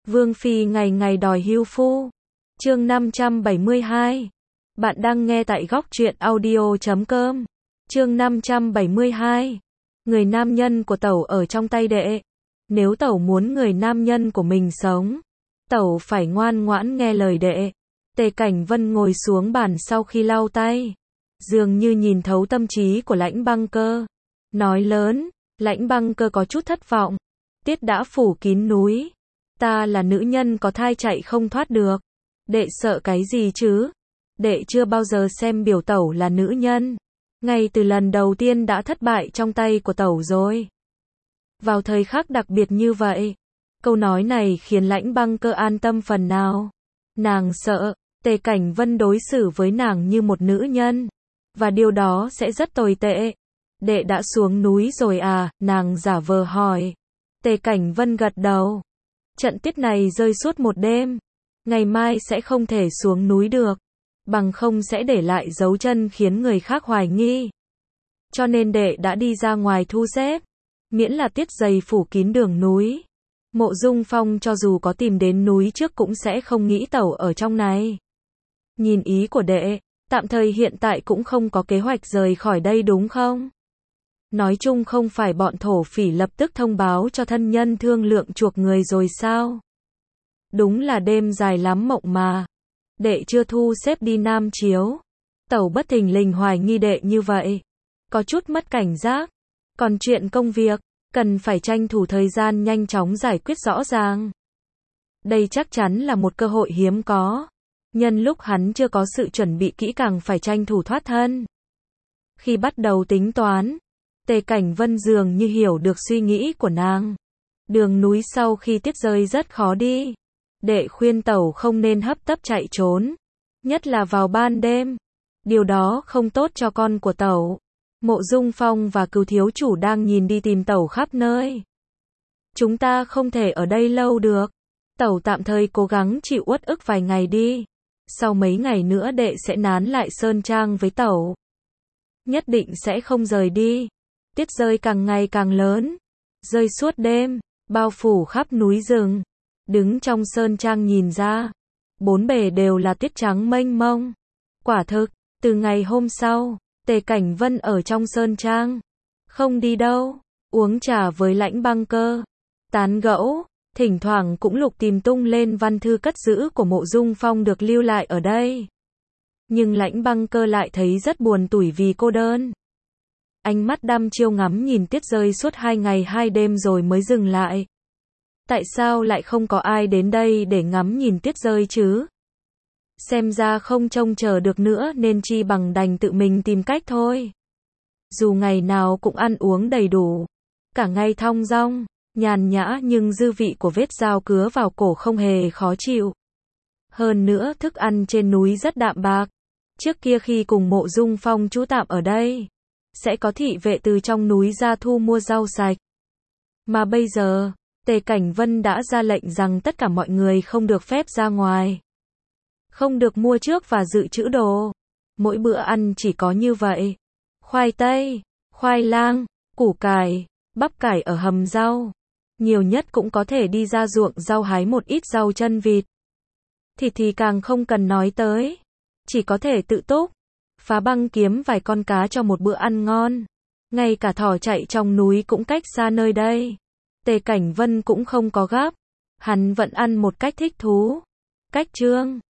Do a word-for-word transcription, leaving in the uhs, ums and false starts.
Vương phi ngày ngày đòi hưu phu. Chương năm trăm bảy mươi hai. Bạn đang nghe tại góc truyện audio chấm com. Chương năm trăm bảy mươi hai. Người nam nhân của tẩu ở trong tay đệ. Nếu tẩu muốn người nam nhân của mình sống, tẩu phải ngoan ngoãn nghe lời đệ. Tề Cảnh Vân ngồi xuống bàn sau khi lau tay, dường như nhìn thấu tâm trí của Lãnh Băng Cơ, nói lớn. Lãnh Băng Cơ có chút thất vọng. Tiết đã phủ kín núi, ta là nữ nhân có thai chạy không thoát được. Đệ sợ cái gì chứ? Đệ chưa bao giờ xem biểu tẩu là nữ nhân. Ngay từ lần đầu tiên đã thất bại trong tay của tẩu rồi. Vào thời khắc đặc biệt như vậy, câu nói này khiến Lãnh Băng Cơ an tâm phần nào. Nàng sợ Tề Cảnh Vân đối xử với nàng như một nữ nhân, và điều đó sẽ rất tồi tệ. Đệ đã xuống núi rồi à? Nàng giả vờ hỏi. Tề Cảnh Vân gật đầu. Trận tiết này rơi suốt một đêm, ngày mai sẽ không thể xuống núi được, bằng không sẽ để lại dấu chân khiến người khác hoài nghi. Cho nên đệ đã đi ra ngoài thu xếp, miễn là tiết dày phủ kín đường núi. Mộ Dung Phong cho dù có tìm đến núi trước cũng sẽ không nghĩ tẩu ở trong này. Nhìn ý của đệ, tạm thời hiện tại cũng không có kế hoạch rời khỏi đây đúng không? Nói chung không phải bọn thổ phỉ lập tức thông báo cho thân nhân thương lượng chuộc người rồi sao? Đúng là đêm dài lắm mộng mà. Đệ chưa thu xếp đi Nam Chiếu. Tẩu bất thình lình hoài nghi đệ như vậy, có chút mất cảnh giác. Còn chuyện công việc, cần phải tranh thủ thời gian nhanh chóng giải quyết rõ ràng. Đây chắc chắn là một cơ hội hiếm có. Nhân lúc hắn chưa có sự chuẩn bị kỹ càng phải tranh thủ thoát thân. Khi bắt đầu tính toán, Tề Cảnh Vân dường như hiểu được suy nghĩ của nàng. Đường núi sau khi tiết rơi rất khó đi. Đệ khuyên tẩu không nên hấp tấp chạy trốn, nhất là vào ban đêm. Điều đó không tốt cho con của tẩu. Mộ Dung Phong và Cửu thiếu chủ đang nhìn đi tìm tẩu khắp nơi. Chúng ta không thể ở đây lâu được. Tẩu tạm thời cố gắng chịu uất ức vài ngày đi. Sau mấy ngày nữa đệ sẽ nán lại Sơn Trang với tẩu. Nhất định sẽ không rời đi. Tiết rơi càng ngày càng lớn, rơi suốt đêm, bao phủ khắp núi rừng. Đứng trong Sơn Trang nhìn ra, bốn bề đều là tiết trắng mênh mông. Quả thực, từ ngày hôm sau, Tề Cảnh Vân ở trong Sơn Trang, không đi đâu, uống trà với Lãnh Băng Cơ, tán gẫu, thỉnh thoảng cũng lục tìm tung lên văn thư cất giữ của Mộ Dung Phong được lưu lại ở đây. Nhưng Lãnh Băng Cơ lại thấy rất buồn tủi vì cô đơn. Ánh mắt đăm chiêu ngắm nhìn tiết rơi suốt hai ngày hai đêm rồi mới dừng lại. Tại sao lại không có ai đến đây để ngắm nhìn tiết rơi chứ? Xem ra không trông chờ được nữa nên chi bằng đành tự mình tìm cách thôi. Dù ngày nào cũng ăn uống đầy đủ, cả ngày thong dong, nhàn nhã nhưng dư vị của vết dao cứa vào cổ không hề khó chịu. Hơn nữa thức ăn trên núi rất đạm bạc. Trước kia khi cùng Mộ Dung Phong trú tạm ở đây, sẽ có thị vệ từ trong núi ra thu mua rau sạch. Mà bây giờ, Tề Cảnh Vân đã ra lệnh rằng tất cả mọi người không được phép ra ngoài. Không được mua trước và dự trữ đồ. Mỗi bữa ăn chỉ có như vậy. Khoai tây, khoai lang, củ cải, bắp cải ở hầm rau. Nhiều nhất cũng có thể đi ra ruộng rau hái một ít rau chân vịt. Thịt thì càng không cần nói tới. Chỉ có thể tự túc, phá băng kiếm vài con cá cho một bữa ăn ngon. Ngay cả thỏ chạy trong núi cũng cách xa nơi đây. Tề Cảnh Vân cũng không có gấp. Hắn vẫn ăn một cách thích thú. Cách chương